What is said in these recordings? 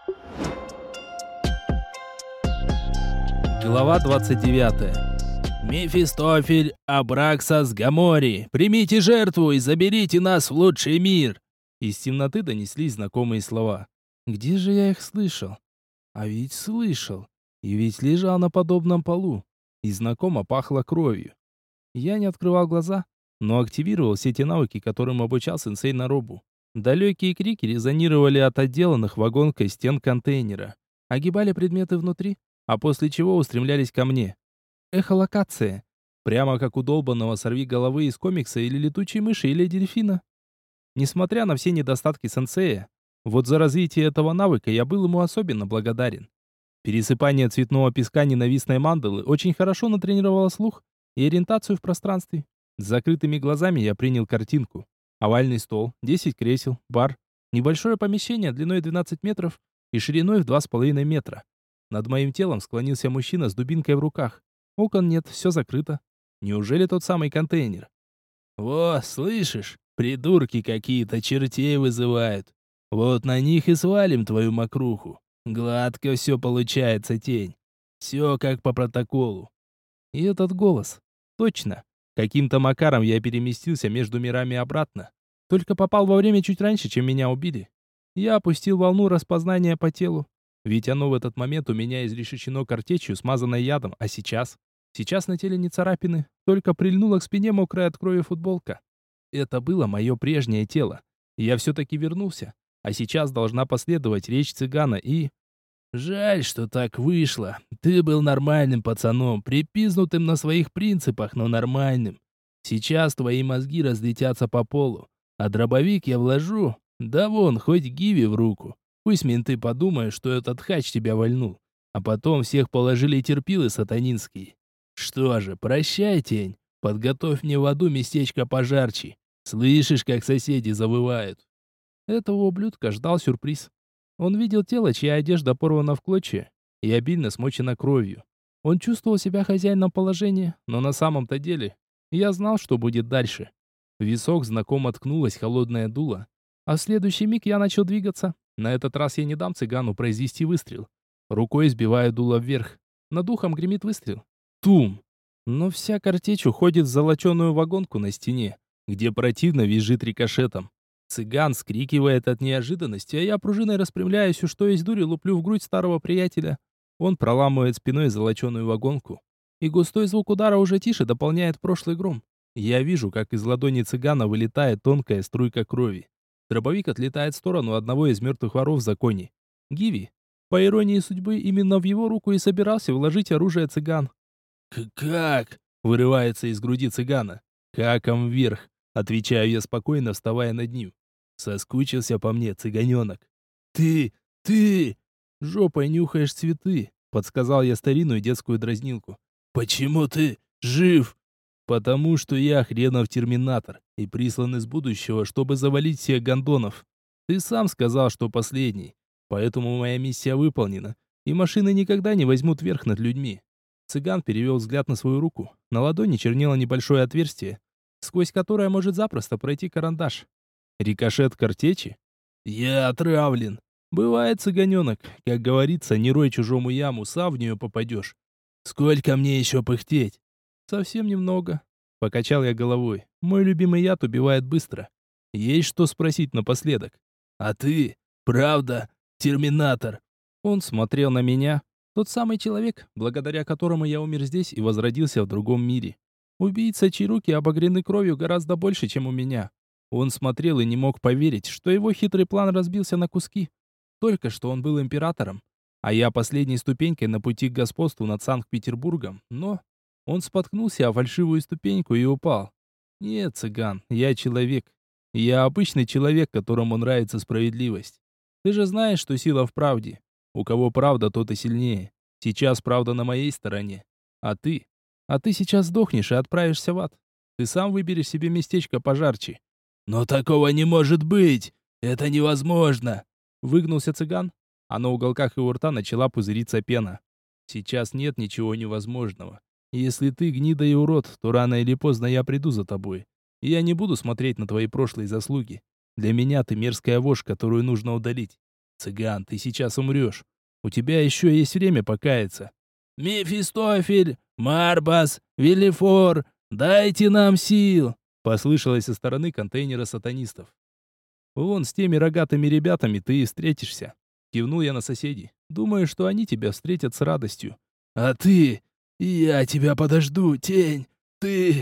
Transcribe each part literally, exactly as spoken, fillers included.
Глава двадцать девятая. «Мефистофель, Абраксас, Гамори, примите жертву и заберите нас в лучший мир!» Из темноты донеслись знакомые слова. Где же я их слышал? А ведь слышал. И ведь лежал на подобном полу. И знакомо пахло кровью. Я не открывал глаза, но активировал все те навыки, которым обучал сенсей Наробу. Далекие крики резонировали от отделанных вагонкой стен контейнера. Огибали предметы внутри, а после чего устремлялись ко мне. Эхолокация. Прямо как у долбанного сорвиголовы из комикса или летучей мыши или дельфина. Несмотря на все недостатки сенсея, вот за развитие этого навыка я был ему особенно благодарен. Пересыпание цветного песка ненавистной мандалы очень хорошо натренировало слух и ориентацию в пространстве. С закрытыми глазами я принял картинку. Овальный стол, десять кресел, бар, небольшое помещение длиной двенадцать метров и шириной в два с половиной метра. Над моим телом склонился мужчина с дубинкой в руках. Окон нет, все закрыто. Неужели тот самый контейнер? «Во, слышишь? Придурки какие-то чертей вызывают. Вот на них и свалим твою мокруху. Гладко все получается, тень. Все как по протоколу». И этот голос. Точно. Каким-то макаром я переместился между мирами обратно. Только попал во время чуть раньше, чем меня убили. Я опустил волну распознания по телу. Ведь оно в этот момент у меня изрешечено картечью, смазанной ядом. А сейчас? Сейчас на теле не царапины, только прильнула к спине мокрая от крови футболка. Это было мое прежнее тело. Я все-таки вернулся. А сейчас должна последовать речь цыгана и... «Жаль, что так вышло. Ты был нормальным пацаном, припизнутым на своих принципах, но нормальным. Сейчас твои мозги разлетятся по полу. А дробовик я вложу. Да вон, хоть гиви в руку. Пусть менты подумают, что этот хач тебя вольнул. А потом всех положили терпилы сатанинские. Что же, прощай, тень. Подготовь мне в аду местечко пожарче. Слышишь, как соседи завывают?» Этого ублюдка ждал сюрприз. Он видел тело, чья одежда порвана в клочья и обильно смочена кровью. Он чувствовал себя хозяином положения, но на самом-то деле я знал, что будет дальше. В висок знакомо ткнулось холодное дуло, а в следующий миг я начал двигаться. На этот раз я не дам цыгану произвести выстрел. Рукой сбиваю дуло вверх. Над ухом гремит выстрел. Тум! Но вся картечь уходит в золоченую вагонку на стене, где противно визжит рикошетом. Цыган скрикивает от неожиданности, а я пружиной распрямляюсь и что есть дури луплю в грудь старого приятеля. Он проламывает спиной золоченую вагонку. И густой звук удара уже тише дополняет прошлый гром. Я вижу, как из ладони цыгана вылетает тонкая струйка крови. Дробовик отлетает в сторону одного из мертвых воров в законе. Гиви. По иронии судьбы, именно в его руку и собирался вложить оружие цыган. «Как?» — вырывается из груди цыгана. «Каком вверх?» — отвечаю я спокойно, вставая над ним. «Соскучился по мне, цыганенок». «Ты! Ты!» «Жопой нюхаешь цветы», — подсказал я старинную детскую дразнилку. «Почему ты жив?» «Потому что я хренов терминатор и прислан из будущего, чтобы завалить всех гондонов. Ты сам сказал, что последний, поэтому моя миссия выполнена, и машины никогда не возьмут верх над людьми». Цыган перевел взгляд на свою руку. На ладони чернело небольшое отверстие, сквозь которое может запросто пройти карандаш. Рикошет картечи? Я отравлен. Бывает, цыганенок. Как говорится, не рой чужому яму, сам в нее попадешь. Сколько мне еще пыхтеть? Совсем немного. Покачал я головой. Мой любимый яд убивает быстро. Есть что спросить напоследок. А ты, правда, терминатор? Он смотрел на меня. Тот самый человек, благодаря которому я умер здесь и возродился в другом мире. Убийца, чьи руки обогрены кровью гораздо больше, чем у меня. Он смотрел и не мог поверить, что его хитрый план разбился на куски. Только что он был императором, а я последней ступенькой на пути к господству над Санкт-Петербургом, но... Он споткнулся о фальшивую ступеньку и упал. Нет, цыган, я человек. Я обычный человек, которому нравится справедливость. Ты же знаешь, что сила в правде. У кого правда, тот и сильнее. Сейчас правда на моей стороне. А ты? А ты сейчас сдохнешь и отправишься в ад. Ты сам выберешь себе местечко пожарче. Но такого не может быть! Это невозможно! Выгнулся цыган, а на уголках его рта начала пузыриться пена. Сейчас нет ничего невозможного. Если ты гнида и урод, то рано или поздно я приду за тобой. И я не буду смотреть на твои прошлые заслуги. Для меня ты мерзкая вошь, которую нужно удалить. Цыган, ты сейчас умрешь. У тебя еще есть время покаяться. «Мефистофель, Марбас, Велифор, дайте нам сил!» Послышалось со стороны контейнера сатанистов. «Вон с теми рогатыми ребятами ты и встретишься». Кивнул я на соседей. «Думаю, что они тебя встретят с радостью». «А ты? Я тебя подожду, тень! Ты,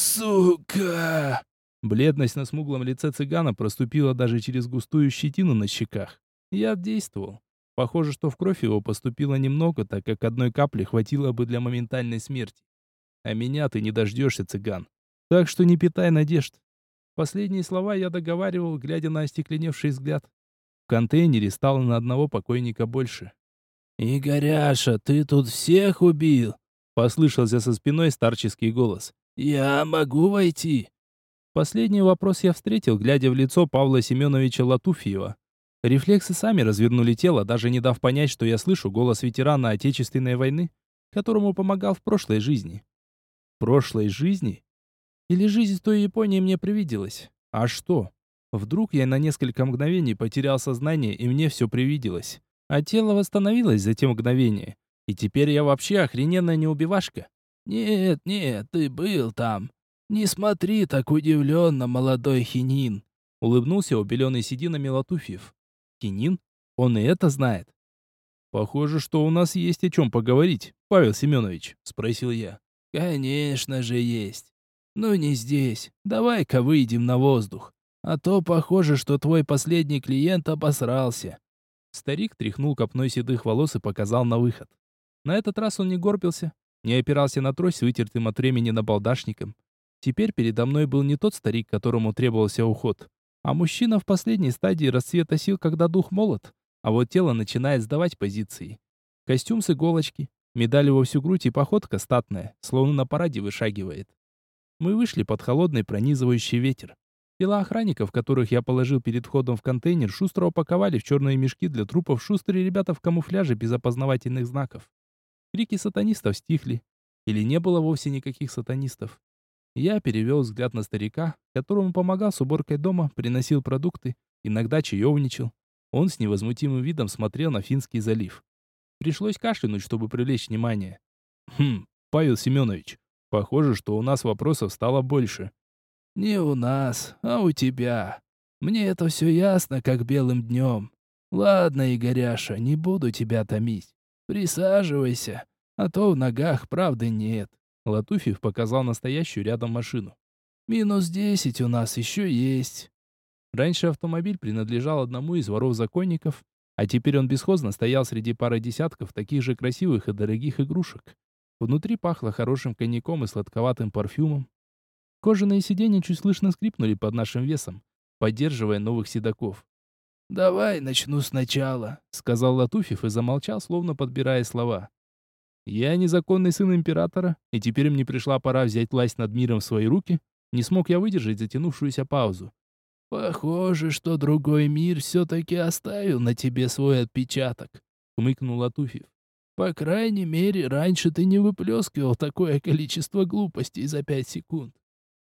сука!» Бледность на смуглом лице цыгана проступила даже через густую щетину на щеках. Я действовал. Похоже, что в кровь его поступило немного, так как одной капли хватило бы для моментальной смерти. А меня ты не дождешься, цыган. Так что не питай надежд. Последние слова я договаривал, глядя на остекленевший взгляд. В контейнере стало на одного покойника больше. «Игоряша, ты тут всех убил?» Послышался со спиной старческий голос. «Я могу войти?» Последний вопрос я встретил, глядя в лицо Павла Семеновича Латуфьева. Рефлексы сами развернули тело, даже не дав понять, что я слышу голос ветерана Отечественной войны, которому помогал в прошлой жизни. В прошлой жизни? Или жизнь в той Японии мне привиделась? А что? Вдруг я на несколько мгновений потерял сознание, и мне все привиделось. А тело восстановилось за те мгновения. И теперь я вообще охрененная неубивашка. «Нет, нет, ты был там. Не смотри так удивленно, молодой хинин», — улыбнулся убеленный сединами Латуфьев. «Хинин? Он и это знает?» «Похоже, что у нас есть о чем поговорить, Павел Семенович», — спросил я. «Конечно же есть. Но не здесь. Давай-ка выйдем на воздух. А то похоже, что твой последний клиент обосрался». Старик тряхнул копной седых волос и показал на выход. На этот раз он не горбился, не опирался на трость с вытертым от времени набалдашником. Теперь передо мной был не тот старик, которому требовался уход, а мужчина в последней стадии расцвета сил, когда дух молод, а вот тело начинает сдавать позиции. Костюм с иголочки, медали во всю грудь и походка статная, словно на параде вышагивает. Мы вышли под холодный пронизывающий ветер. Тела охранников, которых я положил перед входом в контейнер, шустро упаковали в черные мешки для трупов шустрые ребята в камуфляже без опознавательных знаков. Крики сатанистов стихли. Или не было вовсе никаких сатанистов. Я перевел взгляд на старика, которому помогал с уборкой дома, приносил продукты, иногда чаевничал. Он с невозмутимым видом смотрел на Финский залив. Пришлось кашлянуть, чтобы привлечь внимание. «Хм, Павел Семенович, похоже, что у нас вопросов стало больше». «Не у нас, а у тебя. Мне это все ясно, как белым днем. Ладно, Игоряша, не буду тебя томить. Присаживайся, а то в ногах правды нет». Латуфьев показал настоящую рядом машину. «Минус десять у нас еще есть». Раньше автомобиль принадлежал одному из воров-законников, а теперь он бесхозно стоял среди пары десятков таких же красивых и дорогих игрушек. Внутри пахло хорошим коньяком и сладковатым парфюмом. Кожаные сиденья чуть слышно скрипнули под нашим весом, поддерживая новых седаков. «Давай начну сначала», — сказал Латуфьев и замолчал, словно подбирая слова. «Я незаконный сын императора, и теперь мне пришла пора взять власть над миром в свои руки». Не смог я выдержать затянувшуюся паузу. «Похоже, что другой мир все-таки оставил на тебе свой отпечаток», — хмыкнул Латуфьев. «По крайней мере, раньше ты не выплескивал такое количество глупостей за пять секунд.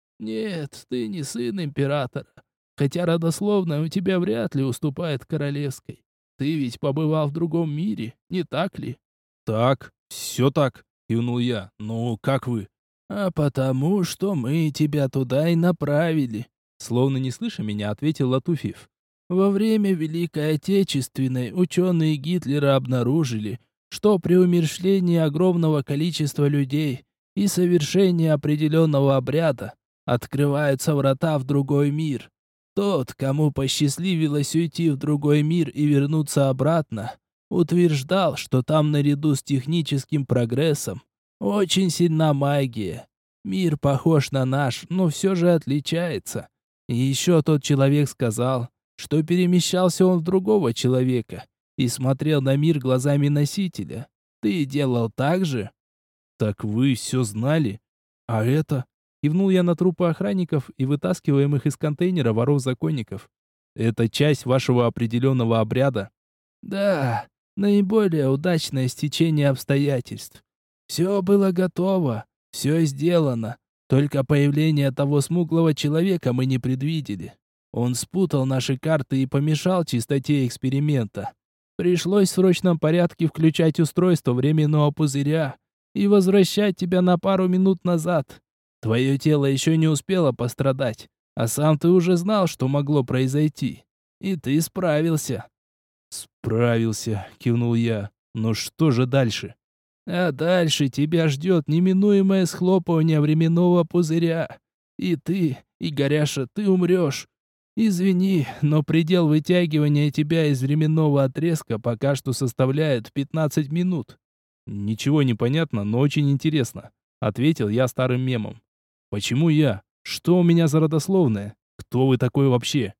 Нет, ты не сын императора, хотя родословная у тебя вряд ли уступает королевской. Ты ведь побывал в другом мире, не так ли?» «Так, все так», — кивнул я. «Ну, как вы?» «А потому, что мы тебя туда и направили», — словно не слыша меня, ответил Латуфьев. «Во время Великой Отечественной ученые Гитлера обнаружили, что при умерщвлении огромного количества людей и совершении определенного обряда открываются врата в другой мир. Тот, кому посчастливилось уйти в другой мир и вернуться обратно, утверждал, что там наряду с техническим прогрессом очень сильна магия. Мир похож на наш, но все же отличается. И еще тот человек сказал, что перемещался он в другого человека и смотрел на мир глазами носителя. Ты делал так же?» «Так вы все знали? А это?» Кивнул я на трупы охранников и вытаскиваемых из контейнера воров-законников. «Это часть вашего определенного обряда?» «Да, наиболее удачное стечение обстоятельств. Все было готово, все сделано. Только появление того смуглого человека мы не предвидели. Он спутал наши карты и помешал чистоте эксперимента. Пришлось в срочном порядке включать устройство временного пузыря и возвращать тебя на пару минут назад. Твое тело еще не успело пострадать, а сам ты уже знал, что могло произойти. И ты справился». «Справился», — кивнул я. «Но что же дальше?» «А дальше тебя ждет неминуемое схлопывание временного пузыря. И ты, и Горяша, ты умрешь. Извини, но предел вытягивания тебя из временного отрезка пока что составляет пятнадцать минут». «Ничего не понятно, но очень интересно», — ответил я старым мемом. «Почему я? Что у меня за родословное? Кто вы такой вообще?»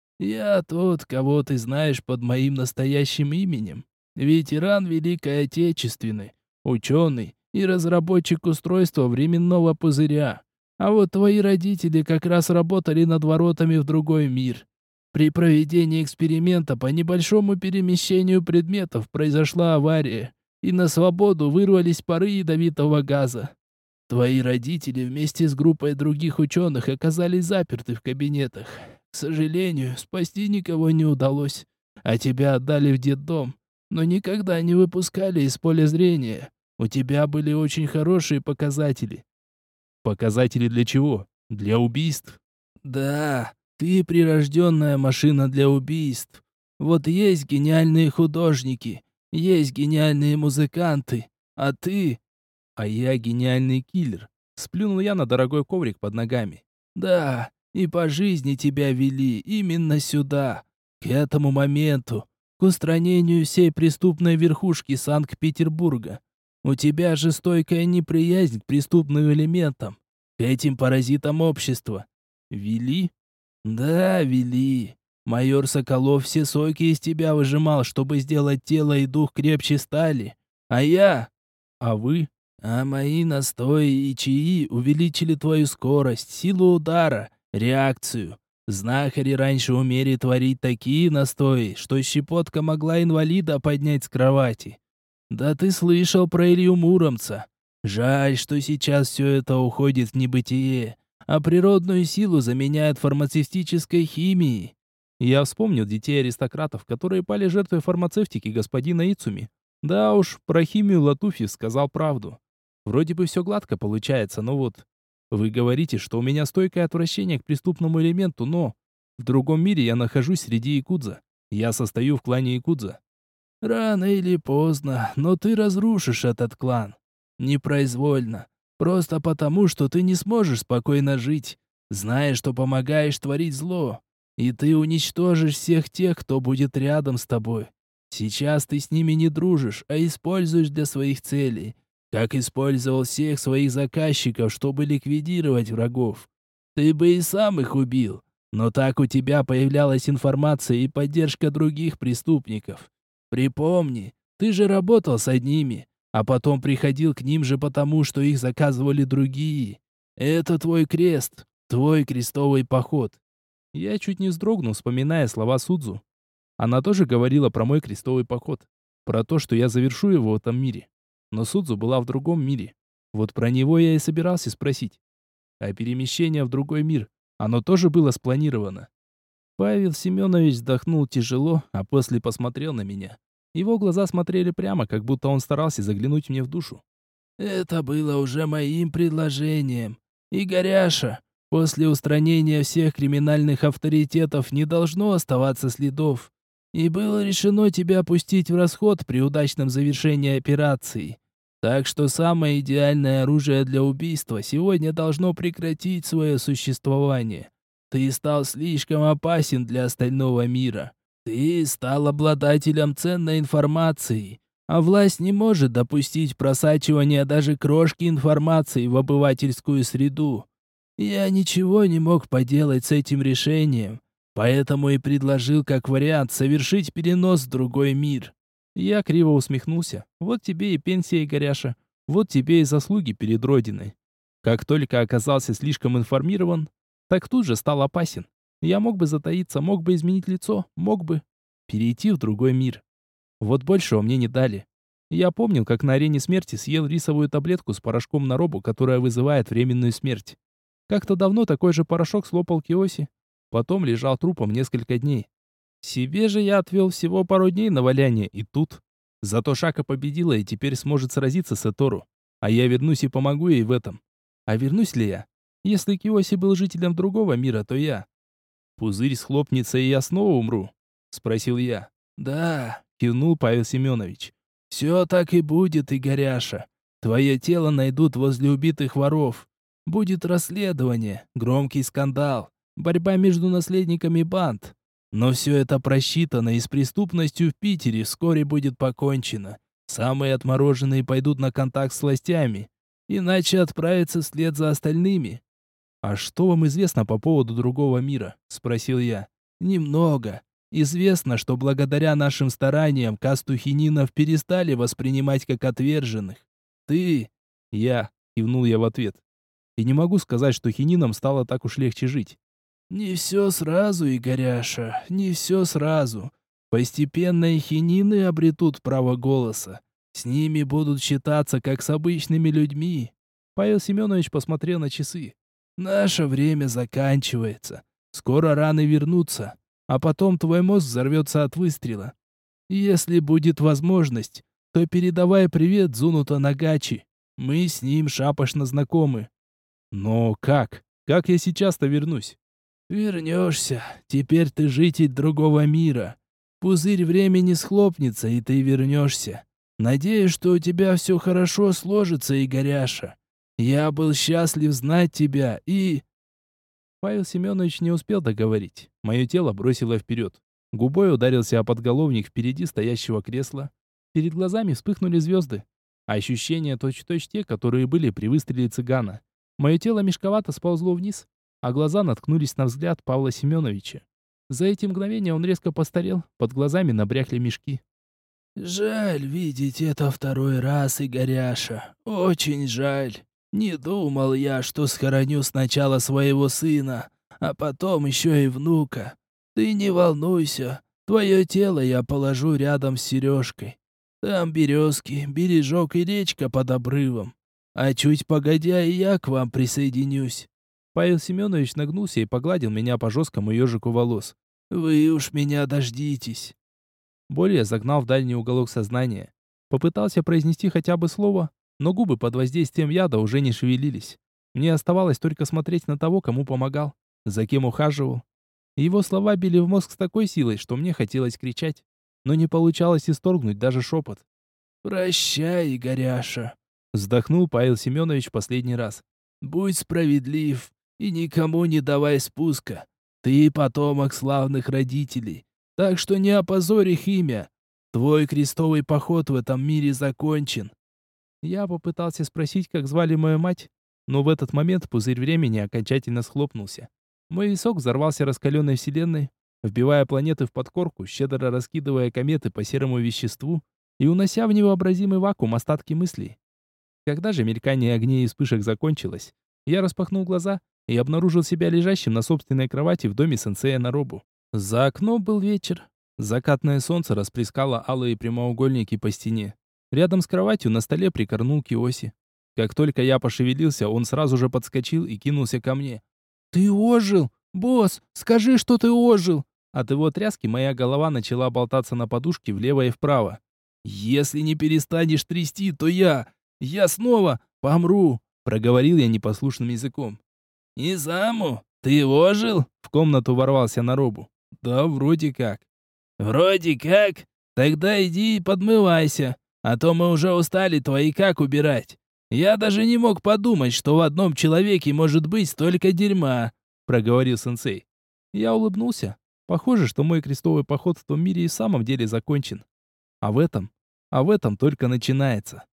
«Я тот, кого ты знаешь под моим настоящим именем. Ветеран Великой Отечественной, ученый и разработчик устройства временного пузыря. А вот твои родители как раз работали над воротами в другой мир. При проведении эксперимента по небольшому перемещению предметов произошла авария, и на свободу вырвались пары ядовитого газа. Твои родители вместе с группой других ученых оказались заперты в кабинетах. К сожалению, спасти никого не удалось, а тебя отдали в детдом, но никогда не выпускали из поля зрения. У тебя были очень хорошие показатели». «Показатели для чего? Для убийств?» «Да, ты прирожденная машина для убийств. Вот есть гениальные художники, есть гениальные музыканты, а ты...» «А я гениальный киллер», — сплюнул я на дорогой коврик под ногами. «Да, и по жизни тебя вели именно сюда, к этому моменту, к устранению всей преступной верхушки Санкт-Петербурга. У тебя же стойкая неприязнь к преступным элементам, к этим паразитам общества. Вели?» «Да, вели. Майор Соколов все соки из тебя выжимал, чтобы сделать тело и дух крепче стали. А я...» «А вы?» «А мои настои и чаи увеличили твою скорость, силу удара, реакцию. Знахари раньше умели творить такие настои, что щепотка могла инвалида поднять с кровати. Да ты слышал про Илью Муромца. Жаль, что сейчас все это уходит в небытие, а природную силу заменяют фармацевтической химией». Я вспомнил детей аристократов, которые пали жертвой фармацевтики господина Ицуми. Да уж, про химию Латуфьев сказал правду. Вроде бы все гладко получается, но вот... Вы говорите, что у меня стойкое отвращение к преступному элементу, но... В другом мире я нахожусь среди якудза. Я состою в клане якудза. Рано или поздно, но ты разрушишь этот клан. Непроизвольно. Просто потому, что ты не сможешь спокойно жить, зная, что помогаешь творить зло. И ты уничтожишь всех тех, кто будет рядом с тобой. Сейчас ты с ними не дружишь, а используешь для своих целей. Как использовал всех своих заказчиков, чтобы ликвидировать врагов. Ты бы и сам их убил, но так у тебя появлялась информация и поддержка других преступников. Припомни, ты же работал с одними, а потом приходил к ним же потому, что их заказывали другие. Это твой крест, твой крестовый поход». Я чуть не вздрогнул, вспоминая слова Судзу. Она тоже говорила про мой крестовый поход, про то, что я завершу его в этом мире. Но Судзу была в другом мире. Вот про него я и собирался спросить. А перемещение в другой мир, оно тоже было спланировано? Павел Семенович вздохнул тяжело, а после посмотрел на меня. Его глаза смотрели прямо, как будто он старался заглянуть мне в душу. «Это было уже моим предложением. И, Горяша, после устранения всех криминальных авторитетов не должно оставаться следов. И было решено тебя пустить в расход при удачном завершении операции. Так что самое идеальное оружие для убийства сегодня должно прекратить свое существование. Ты стал слишком опасен для остального мира. Ты стал обладателем ценной информации, а власть не может допустить просачивания даже крошки информации в обывательскую среду. Я ничего не мог поделать с этим решением. Поэтому и предложил как вариант совершить перенос в другой мир». Я криво усмехнулся. Вот тебе и пенсия, Горяша. Вот тебе и заслуги перед Родиной. Как только оказался слишком информирован, так тут же стал опасен. Я мог бы затаиться, мог бы изменить лицо, мог бы перейти в другой мир. Вот большего мне не дали. Я помнил, как на арене смерти съел рисовую таблетку с порошком наробу, которая вызывает временную смерть. Как-то давно такой же порошок слопал Киоси. Потом лежал трупом несколько дней. Себе же я отвел всего пару дней на валяние, и тут. Зато Шака победила и теперь сможет сразиться с Этору. А я вернусь и помогу ей в этом. А вернусь ли я? Если Киоси был жителем другого мира, то я. Пузырь схлопнется, и я снова умру? Спросил я. Да, кивнул Павел Семенович. Все так и будет, Игоряша. Твое тело найдут возле убитых воров. Будет расследование, громкий скандал, борьба между наследниками банд. Но все это просчитано, и с преступностью в Питере вскоре будет покончено. Самые отмороженные пойдут на контакт с властями, иначе отправятся вслед за остальными. «А что вам известно по поводу другого мира?» – спросил я. «Немного. Известно, что благодаря нашим стараниям касту хининов перестали воспринимать как отверженных. Ты...» «Я...» – кивнул я в ответ. «И не могу сказать, что хининам стало так уж легче жить». «Не все сразу, Игоряша, не все сразу. Постепенно и хинины обретут право голоса. С ними будут считаться как с обычными людьми». Павел Семенович посмотрел на часы. «Наше время заканчивается. Скоро раны вернутся, а потом твой мозг взорвется от выстрела. Если будет возможность, то передавай привет Зунута Нагачи. Мы с ним шапошно знакомы». «Но как? Как я сейчас-то вернусь?» «Вернешься. Теперь ты житель другого мира. Пузырь времени схлопнется, и ты вернешься. Надеюсь, что у тебя все хорошо сложится, Игоряша. Я был счастлив знать тебя и...» Павел Семенович не успел договорить. Мое тело бросило вперед. Губой ударился о подголовник впереди стоящего кресла. Перед глазами вспыхнули звезды. Ощущения точь-в-точь те, которые были при выстреле цыгана. Мое тело мешковато сползло вниз, а глаза наткнулись на взгляд Павла Семеновича. За эти мгновения он резко постарел, под глазами набрякли мешки. «Жаль видеть это второй раз, Игоряша. Очень жаль. Не думал я, что схороню сначала своего сына, а потом еще и внука. Ты не волнуйся, твое тело я положу рядом с Сережкой. Там березки, бережок и речка под обрывом. А чуть погодя и я к вам присоединюсь». Павел Семенович нагнулся и погладил меня по жесткому ежику волос. «Вы уж меня дождитесь». Боль я загнал в дальний уголок сознания. Попытался произнести хотя бы слово, но губы под воздействием яда уже не шевелились. Мне оставалось только смотреть на того, кому помогал, за кем ухаживал. Его слова били в мозг с такой силой, что мне хотелось кричать, но не получалось исторгнуть даже шепот. «Прощай, Игоряша», — вздохнул Павел Семенович последний раз. «Будь справедлив и никому не давай спуска. Ты потомок славных родителей, так что не опозорь их имя. Твой крестовый поход в этом мире закончен». Я попытался спросить, как звали мою мать, но в этот момент пузырь времени окончательно схлопнулся. Мой висок взорвался раскаленной вселенной, вбивая планеты в подкорку, щедро раскидывая кометы по серому веществу и унося в невообразимый вакуум остатки мыслей. Когда же мелькание огней и вспышек закончилось, я распахнул глаза и обнаружил себя лежащим на собственной кровати в доме сенсея Наробу. За окном был вечер. Закатное солнце расплескало алые прямоугольники по стене. Рядом с кроватью на столе прикорнул Киоси. Как только я пошевелился, он сразу же подскочил и кинулся ко мне. «Ты ожил! Босс, скажи, что ты ожил!» От его тряски моя голова начала болтаться на подушке влево и вправо. «Если не перестанешь трясти, то я... я снова помру!» Проговорил я непослушным языком. «Изаму, ты ожил?» В комнату ворвался Наробу. «Да, вроде как». «Вроде как? Тогда иди и подмывайся. А то мы уже устали твои как убирать. Я даже не мог подумать, что в одном человеке может быть столько дерьма», — проговорил сенсей. Я улыбнулся. Похоже, что мой крестовый поход в том мире и в самом деле закончен. А в этом, а в этом только начинается.